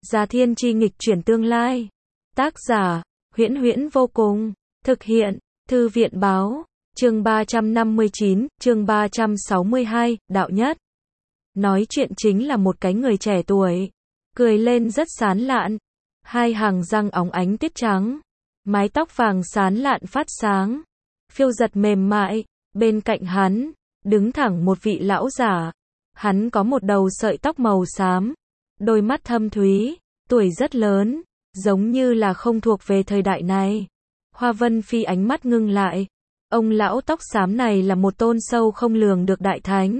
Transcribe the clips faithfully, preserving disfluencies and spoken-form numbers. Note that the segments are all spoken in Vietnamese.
Gia Thiên Chi nghịch chuyển tương lai. Tác giả, Huyễn Huyễn vô cùng. Thực hiện, Thư viện báo. Chương ba trăm năm mươi chín, chương ba trăm sáu mươi hai, đạo nhất. Nói chuyện chính là một cái người trẻ tuổi. Cười lên rất sán lạn. Hai hàng răng óng ánh tiết trắng. Mái tóc vàng sán lạn phát sáng. Phiêu giật mềm mại. Bên cạnh hắn, đứng thẳng một vị lão giả. Hắn có một đầu sợi tóc màu xám. Đôi mắt thâm thúy. Tuổi rất lớn. Giống như là không thuộc về thời đại này. Hoa Vân Phi ánh mắt ngưng lại. Ông lão tóc xám này là một tôn sâu không lường được đại thánh.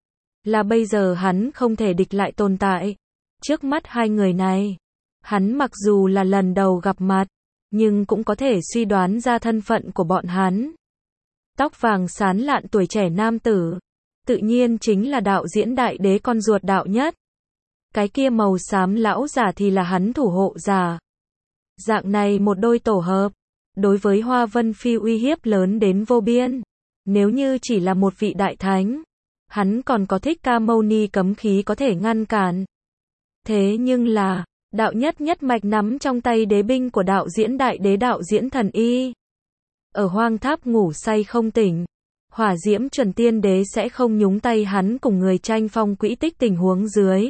Là bây giờ hắn không thể địch lại tồn tại. Trước mắt hai người này, hắn mặc dù là lần đầu gặp mặt, nhưng cũng có thể suy đoán ra thân phận của bọn hắn. Tóc vàng sán lạn tuổi trẻ nam tử, tự nhiên chính là đạo diễn đại đế con ruột đạo nhất. Cái kia màu xám lão giả thì là hắn thủ hộ giả. Dạng này một đôi tổ hợp, đối với Hoa Vân Phi uy hiếp lớn đến vô biên. Nếu như chỉ là một vị đại thánh, hắn còn có Thích Ca Mâu Ni cấm khí có thể ngăn cản. Thế nhưng là, đạo nhất nhất mạch nắm trong tay đế binh của đạo diễn đại đế đạo diễn thần y. Ở hoang tháp ngủ say không tỉnh, hỏa diễm chuẩn tiên đế sẽ không nhúng tay hắn cùng người tranh phong quỹ tích tình huống dưới.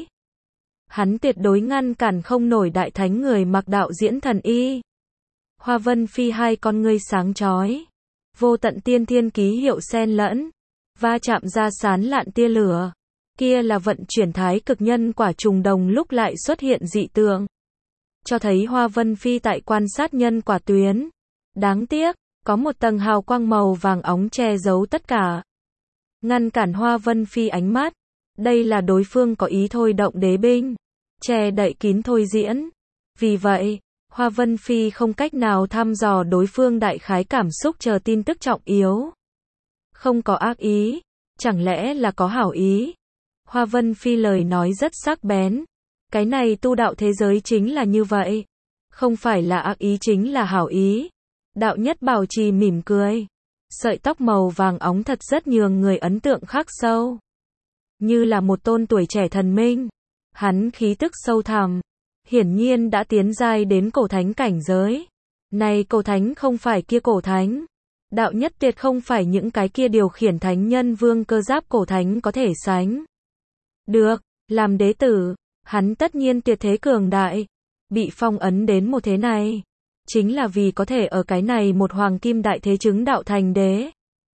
Hắn tuyệt đối ngăn cản không nổi đại thánh người mặc đạo diễn thần y. Hoa Vân Phi hai con ngươi sáng chói. Vô tận tiên thiên ký hiệu xen lẫn. Va chạm ra sán lạn tia lửa. Kia là vận chuyển thái cực nhân quả trùng đồng lúc lại xuất hiện dị tượng. Cho thấy Hoa Vân Phi tại quan sát nhân quả tuyến. Đáng tiếc, có một tầng hào quang màu vàng óng che giấu tất cả. Ngăn cản Hoa Vân Phi ánh mắt. Đây là đối phương có ý thôi động đế binh. Che đậy kín thôi diễn. Vì vậy, Hoa Vân Phi không cách nào thăm dò đối phương đại khái cảm xúc chờ tin tức trọng yếu. Không có ác ý, chẳng lẽ là có hảo ý? Hoa Vân Phi lời nói rất sắc bén. Cái này tu đạo thế giới chính là như vậy. Không phải là ác ý chính là hảo ý. Đạo nhất bảo trì mỉm cười. Sợi tóc màu vàng óng thật rất nhường người ấn tượng khắc sâu. Như là một tôn tuổi trẻ thần minh. Hắn khí tức sâu thẳm. Hiển nhiên đã tiến giai đến cổ thánh cảnh giới. Này cổ thánh không phải kia cổ thánh. Đạo nhất tuyệt không phải những cái kia điều khiển thánh nhân vương cơ giáp cổ thánh có thể sánh. Được, làm đế tử, hắn tất nhiên tuyệt thế cường đại. Bị phong ấn đến một thế này. Chính là vì có thể ở cái này một hoàng kim đại thế chứng đạo thành đế.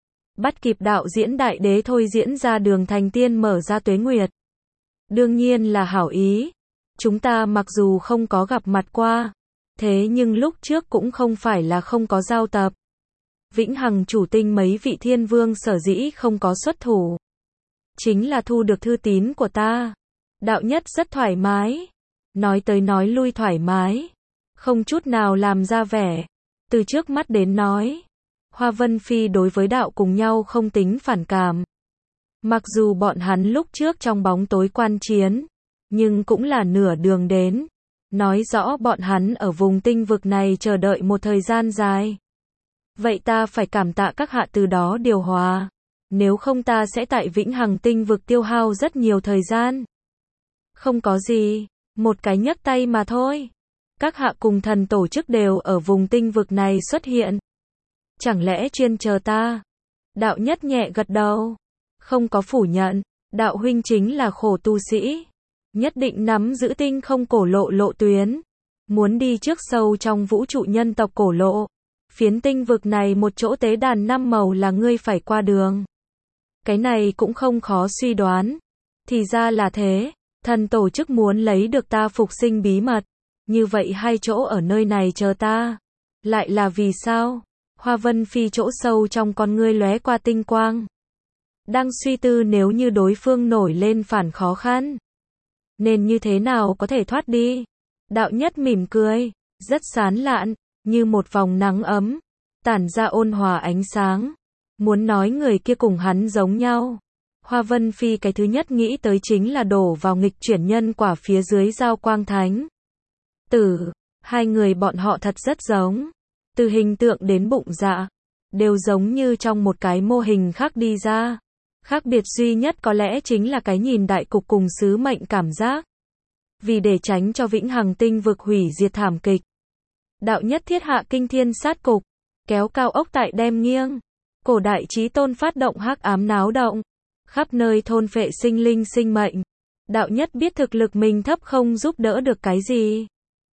Bắt kịp đạo diễn đại đế thôi diễn ra đường thành tiên mở ra tuế nguyệt. Đương nhiên là hảo ý. Chúng ta mặc dù không có gặp mặt qua, thế nhưng lúc trước cũng không phải là không có giao tập. Vĩnh Hằng chủ tinh mấy vị thiên vương sở dĩ không có xuất thủ. Chính là thu được thư tín của ta. Đạo nhất rất thoải mái. Nói tới nói lui thoải mái. Không chút nào làm ra vẻ. Từ trước mắt đến nói. Hoa Vân Phi đối với đạo cùng nhau không tính phản cảm. Mặc dù bọn hắn lúc trước trong bóng tối quan chiến. Nhưng cũng là nửa đường đến. Nói rõ bọn hắn ở vùng tinh vực này chờ đợi một thời gian dài. Vậy ta phải cảm tạ các hạ từ đó điều hòa. Nếu không ta sẽ tại Vĩnh Hằng tinh vực tiêu hao rất nhiều thời gian. Không có gì. Một cái nhấc tay mà thôi. Các hạ cùng thần tổ chức đều ở vùng tinh vực này xuất hiện. Chẳng lẽ chuyên chờ ta? Đạo nhất nhẹ gật đầu. Không có phủ nhận. Đạo huynh chính là khổ tu sĩ. Nhất định nắm giữ tinh không cổ lộ lộ tuyến. Muốn đi trước sâu trong vũ trụ nhân tộc cổ lộ. Phiến tinh vực này một chỗ tế đàn năm màu là ngươi phải qua đường. Cái này cũng không khó suy đoán. Thì ra là thế. Thần tổ chức muốn lấy được ta phục sinh bí mật. Như vậy hai chỗ ở nơi này chờ ta. Lại là vì sao? Hoa Vân Phi chỗ sâu trong con ngươi lóe qua tinh quang. Đang suy tư nếu như đối phương nổi lên phản khó khăn. Nên như thế nào có thể thoát đi? Đạo nhất mỉm cười, rất sán lạn, như một vòng nắng ấm, tản ra ôn hòa ánh sáng. Muốn nói người kia cùng hắn giống nhau. Hoa Vân Phi cái thứ nhất nghĩ tới chính là đổ vào nghịch chuyển nhân quả phía dưới giao quang thánh. Tử, hai người bọn họ thật rất giống. Từ hình tượng đến bụng dạ, đều giống như trong một cái mô hình khác đi ra. Khác biệt duy nhất có lẽ chính là cái nhìn đại cục cùng sứ mệnh cảm giác. vì để tránh cho vĩnh hằng tinh vực hủy diệt thảm kịch. Đạo nhất thiết hạ kinh thiên sát cục, kéo cao ốc tại đem nghiêng. Cổ đại chí tôn phát động hắc ám náo động, khắp nơi thôn phệ sinh linh sinh mệnh. Đạo nhất biết thực lực mình thấp không giúp đỡ được cái gì.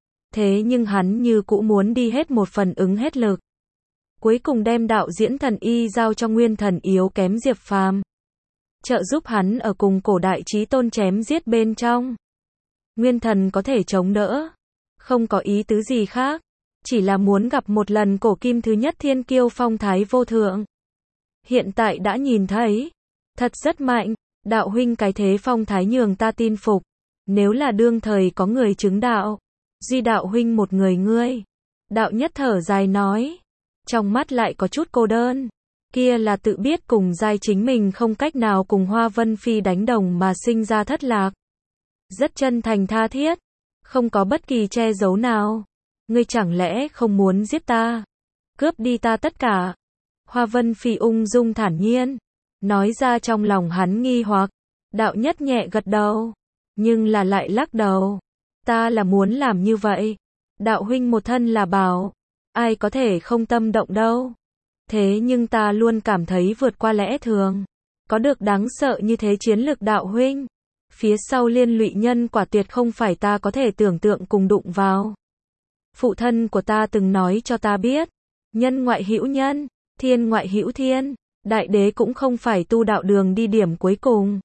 Thế nhưng hắn như cũ muốn đi hết một phần ứng hết lực. Cuối cùng đem đạo diễn thần y giao cho nguyên thần yếu kém Diệp Phàm, trợ giúp hắn ở cùng cổ đại chí tôn chém giết bên trong. Nguyên thần có thể chống đỡ, không có ý tứ gì khác, chỉ là muốn gặp một lần cổ kim thứ nhất thiên kiêu phong thái vô thượng. Hiện tại đã nhìn thấy, thật rất mạnh, đạo huynh cái thế phong thái nhường ta tin phục. Nếu là đương thời có người chứng đạo, duy đạo huynh một người ngươi. Đạo nhất thở dài nói, trong mắt lại có chút cô đơn. Kia là tự biết cùng giai chính mình không cách nào cùng Hoa Vân Phi đánh đồng mà sinh ra thất lạc. Rất chân thành tha thiết, không có bất kỳ che giấu nào. Ngươi chẳng lẽ không muốn giết ta, cướp đi ta tất cả? Hoa Vân Phi ung dung thản nhiên, nói ra trong lòng hắn nghi hoặc. Đạo nhất nhẹ gật đầu, nhưng là lại lắc đầu. Ta là muốn làm như vậy. Đạo huynh một thân là bảo, ai có thể không tâm động đâu. Thế nhưng ta luôn cảm thấy vượt qua lẽ thường. Có được đáng sợ như thế chiến lực đạo huynh. Phía sau liên lụy nhân quả tuyệt không phải ta có thể tưởng tượng cùng đụng vào. Phụ thân của ta từng nói cho ta biết, nhân ngoại hữu nhân, thiên ngoại hữu thiên, đại đế cũng không phải tu đạo đường đi điểm cuối cùng.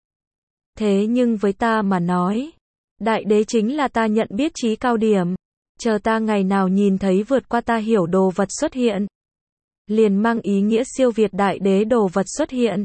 Thế nhưng với ta mà nói, đại đế chính là ta nhận biết chí cao điểm. Chờ ta ngày nào nhìn thấy vượt qua ta hiểu đồ vật xuất hiện, liền mang ý nghĩa siêu việt đại đế đồ vật xuất hiện.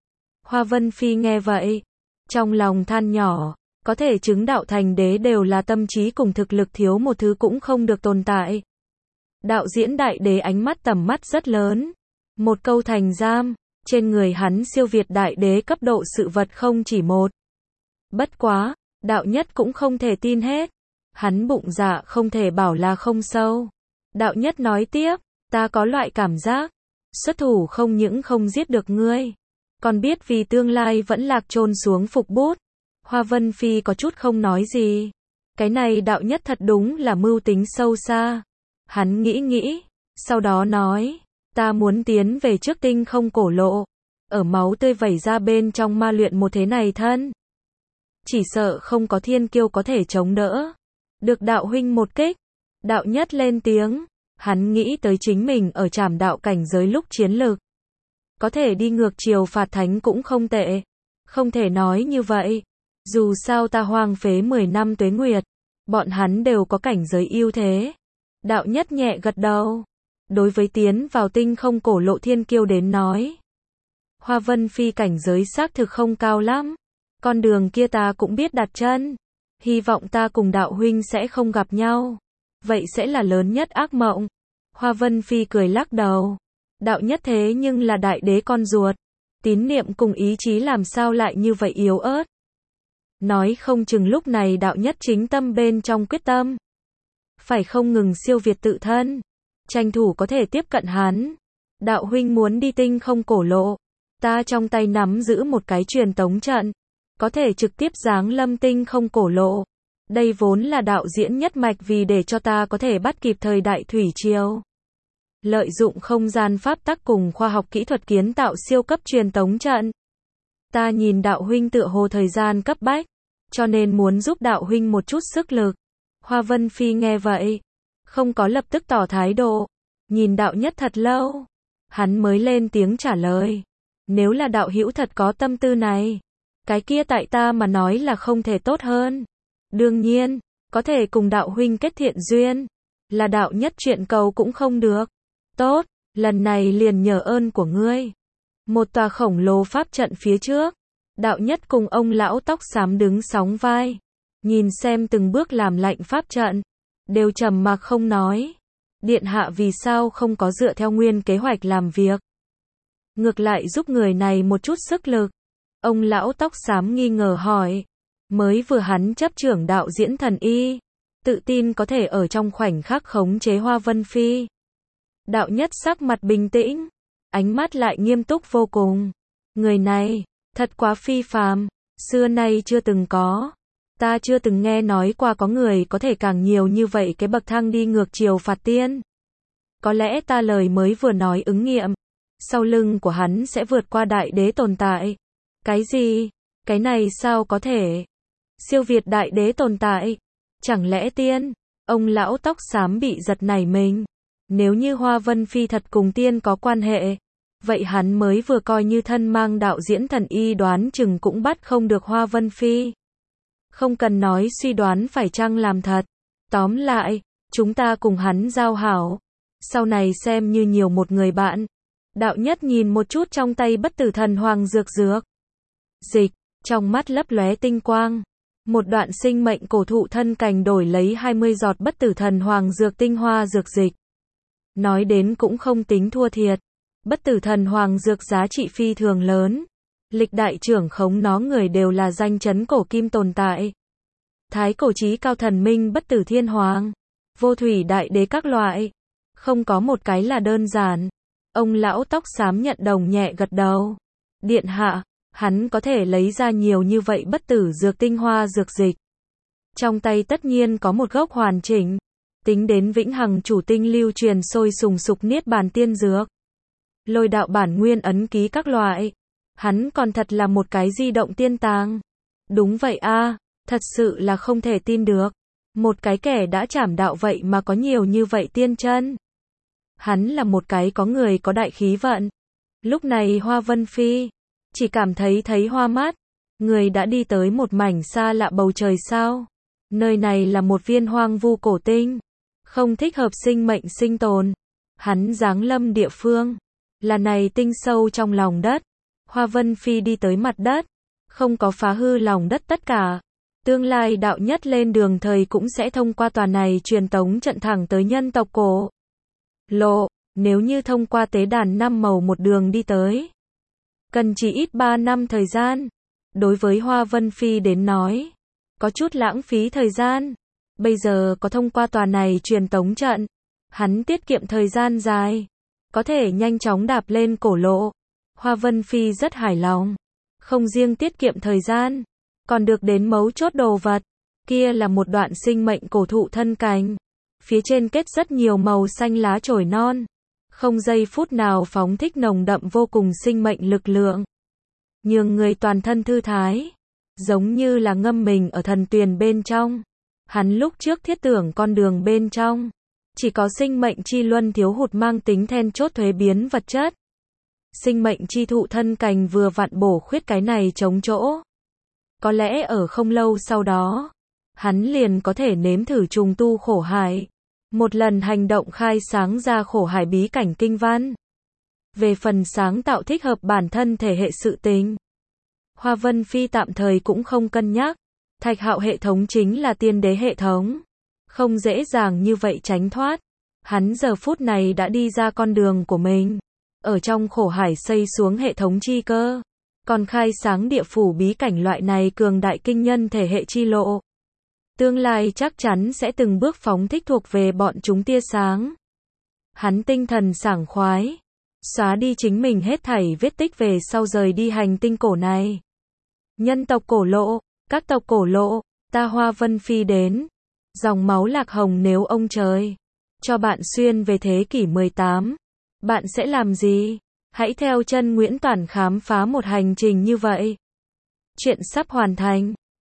Hoa Vân Phi nghe vậy, trong lòng than nhỏ, có thể chứng đạo thành đế đều là tâm trí cùng thực lực thiếu một thứ cũng không được tồn tại. Đạo diễn đại đế ánh mắt tầm mắt rất lớn, một câu thành giam, trên người hắn siêu việt đại đế cấp độ sự vật không chỉ một. Bất quá, đạo nhất cũng không thể tin hết, hắn bụng dạ không thể bảo là không sâu. Đạo nhất nói tiếp, ta có loại cảm giác, xuất thủ không những không giết được ngươi, còn biết vì tương lai vẫn lạc chôn xuống phục bút. Hoa Vân Phi có chút không nói gì. Cái này đạo nhất thật đúng là mưu tính sâu xa. Hắn nghĩ nghĩ, sau đó nói, ta muốn tiến về trước tinh không cổ lộ, ở máu tươi vẩy ra bên trong ma luyện một thế này thân. Chỉ sợ không có thiên kiêu có thể chống đỡ. Được đạo huynh một kích. Đạo nhất lên tiếng, hắn nghĩ tới chính mình ở trảm đạo cảnh giới lúc chiến lực. Có thể đi ngược chiều phạt thánh cũng không tệ. Không thể nói như vậy. Dù sao ta hoang phế mười năm tuế nguyệt, bọn hắn đều có cảnh giới ưu thế. Đạo nhất nhẹ gật đầu. Đối với tiến vào tinh không cổ lộ thiên kiêu đến nói, Hoa Vân Phi cảnh giới xác thực không cao lắm. Con đường kia ta cũng biết đặt chân. Hy vọng ta cùng đạo huynh sẽ không gặp nhau. Vậy sẽ là lớn nhất ác mộng. Hoa Vân Phi cười lắc đầu. Đạo nhất thế nhưng là đại đế con ruột. Tín niệm cùng ý chí làm sao lại như vậy yếu ớt. Nói không chừng lúc này đạo nhất chính tâm bên trong quyết tâm. Phải không ngừng siêu việt tự thân. Tranh thủ có thể tiếp cận hắn. Đạo huynh muốn đi tinh không cổ lộ. Ta trong tay nắm giữ một cái truyền tống trận. Có thể trực tiếp giáng lâm tinh không cổ lộ. Đây vốn là đạo diễn nhất mạch vì để cho ta có thể bắt kịp thời đại thủy triều. Lợi dụng không gian pháp tắc cùng khoa học kỹ thuật kiến tạo siêu cấp truyền tống trận. Ta nhìn đạo huynh tựa hồ thời gian cấp bách, cho nên muốn giúp đạo huynh một chút sức lực. Hoa Vân Phi nghe vậy, không có lập tức tỏ thái độ, nhìn đạo nhất thật lâu, hắn mới lên tiếng trả lời. Nếu là đạo hữu thật có tâm tư này, cái kia tại ta mà nói là không thể tốt hơn. Đương nhiên, có thể cùng đạo huynh kết thiện duyên, là đạo nhất chuyện cầu cũng không được. Tốt, lần này liền nhờ ơn của ngươi. Một tòa khổng lồ pháp trận phía trước, đạo nhất cùng ông lão tóc xám đứng sóng vai, nhìn xem từng bước làm lạnh pháp trận, đều trầm mặc không nói. Điện hạ vì sao không có dựa theo nguyên kế hoạch làm việc, ngược lại giúp người này một chút sức lực? Ông lão tóc xám nghi ngờ hỏi. Mới vừa hắn chấp trưởng đạo diễn thần y, tự tin có thể ở trong khoảnh khắc khống chế Hoa Vân Phi. Đạo nhất sắc mặt bình tĩnh, ánh mắt lại nghiêm túc vô cùng. Người này, thật quá phi phàm, xưa nay chưa từng có. Ta chưa từng nghe nói qua có người có thể càng nhiều như vậy cái bậc thang đi ngược chiều phạt tiên. Có lẽ ta lời mới vừa nói ứng nghiệm. Sau lưng của hắn sẽ vượt qua đại đế tồn tại. Cái gì? Cái này sao có thể? Siêu việt đại đế tồn tại? Chẳng lẽ tiên? Ông lão tóc xám bị giật nảy mình. Nếu như Hoa Vân Phi thật cùng tiên có quan hệ, vậy hắn mới vừa coi như thân mang đạo diễn thần y đoán chừng cũng bắt không được Hoa Vân Phi. Không cần nói suy đoán phải chăng làm thật. Tóm lại, chúng ta cùng hắn giao hảo. Sau này xem như nhiều một người bạn. Đạo Nhất nhìn một chút trong tay bất tử thần hoàng dược dược. Dịch, trong mắt lấp lóe tinh quang. Một đoạn sinh mệnh cổ thụ thân cành đổi lấy hai mươi giọt bất tử thần hoàng dược tinh hoa dược dịch. Nói đến cũng không tính thua thiệt. Bất tử thần hoàng dược giá trị phi thường lớn. Lịch đại trưởng khống nó người đều là danh chấn cổ kim tồn tại. Thái cổ chí cao thần minh bất tử thiên hoàng. Vô thủy đại đế các loại. Không có một cái là đơn giản. Ông lão tóc xám nhận đồng nhẹ gật đầu. Điện hạ, hắn có thể lấy ra nhiều như vậy bất tử dược tinh hoa dược dịch. Trong tay tất nhiên có một gốc hoàn chỉnh. Tính đến vĩnh hằng chủ tinh lưu truyền sôi sùng sục niết bàn tiên dược. Lôi đạo bản nguyên ấn ký các loại. Hắn còn thật là một cái di động tiên tàng. Đúng vậy a, thật sự là không thể tin được. Một cái kẻ đã trảm đạo vậy mà có nhiều như vậy tiên chân. Hắn là một cái có người có đại khí vận. Lúc này Hoa Vân Phi chỉ cảm thấy thấy hoa mắt. Người đã đi tới một mảnh xa lạ bầu trời sao. Nơi này là một viên hoang vu cổ tinh. Không thích hợp sinh mệnh sinh tồn. Hắn giáng lâm địa phương. Là này tinh sâu trong lòng đất. Hoa Vân Phi đi tới mặt đất. Không có phá hư lòng đất tất cả. Tương lai đạo nhất lên đường thời cũng sẽ thông qua tòa này truyền tống trận thẳng tới nhân tộc cổ lộ. Nếu như thông qua tế đàn năm màu một đường đi tới. Cần chỉ ít ba năm thời gian. Đối với Hoa Vân Phi đến nói. Có chút lãng phí thời gian. Bây giờ có thông qua tòa này truyền tống trận. Hắn tiết kiệm thời gian dài. Có thể nhanh chóng đạp lên cổ lộ. Hoa Vân Phi rất hài lòng. Không riêng tiết kiệm thời gian. Còn được đến mấu chốt đồ vật. Kia là một đoạn sinh mệnh cổ thụ thân cành. Phía trên kết rất nhiều màu xanh lá chồi non. Không giây phút nào phóng thích nồng đậm vô cùng sinh mệnh lực lượng. Nhường người toàn thân thư thái. Giống như là ngâm mình ở thần tuyền bên trong. Hắn lúc trước thiết tưởng con đường bên trong. Chỉ có sinh mệnh chi luân thiếu hụt mang tính then chốt thuế biến vật chất. Sinh mệnh chi thụ thân cành vừa vặn bổ khuyết cái này chống chỗ. Có lẽ ở không lâu sau đó, hắn liền có thể nếm thử trùng tu khổ hải. Một lần hành động khai sáng ra khổ hải bí cảnh kinh văn. Về phần sáng tạo thích hợp bản thân thể hệ sự tình. Hoa Vân Phi tạm thời cũng không cân nhắc. Thạch Hạo hệ thống chính là tiên đế hệ thống. Không dễ dàng như vậy tránh thoát. Hắn giờ phút này đã đi ra con đường của mình. Ở trong khổ hải xây xuống hệ thống chi cơ. Còn khai sáng địa phủ bí cảnh loại này cường đại kinh nhân thể hệ chi lộ. Tương lai chắc chắn sẽ từng bước phóng thích thuộc về bọn chúng tia sáng. Hắn tinh thần sảng khoái. Xóa đi chính mình hết thảy vết tích về sau rời đi hành tinh cổ này. Nhân tộc cổ lộ, các tộc cổ lộ, ta Hoa Vân Phi đến. Dòng máu lạc hồng nếu ông trời cho bạn xuyên về thế kỷ mười tám. Bạn sẽ làm gì? Hãy theo chân Nguyễn Toản khám phá một hành trình như vậy. Chuyện sắp hoàn thành.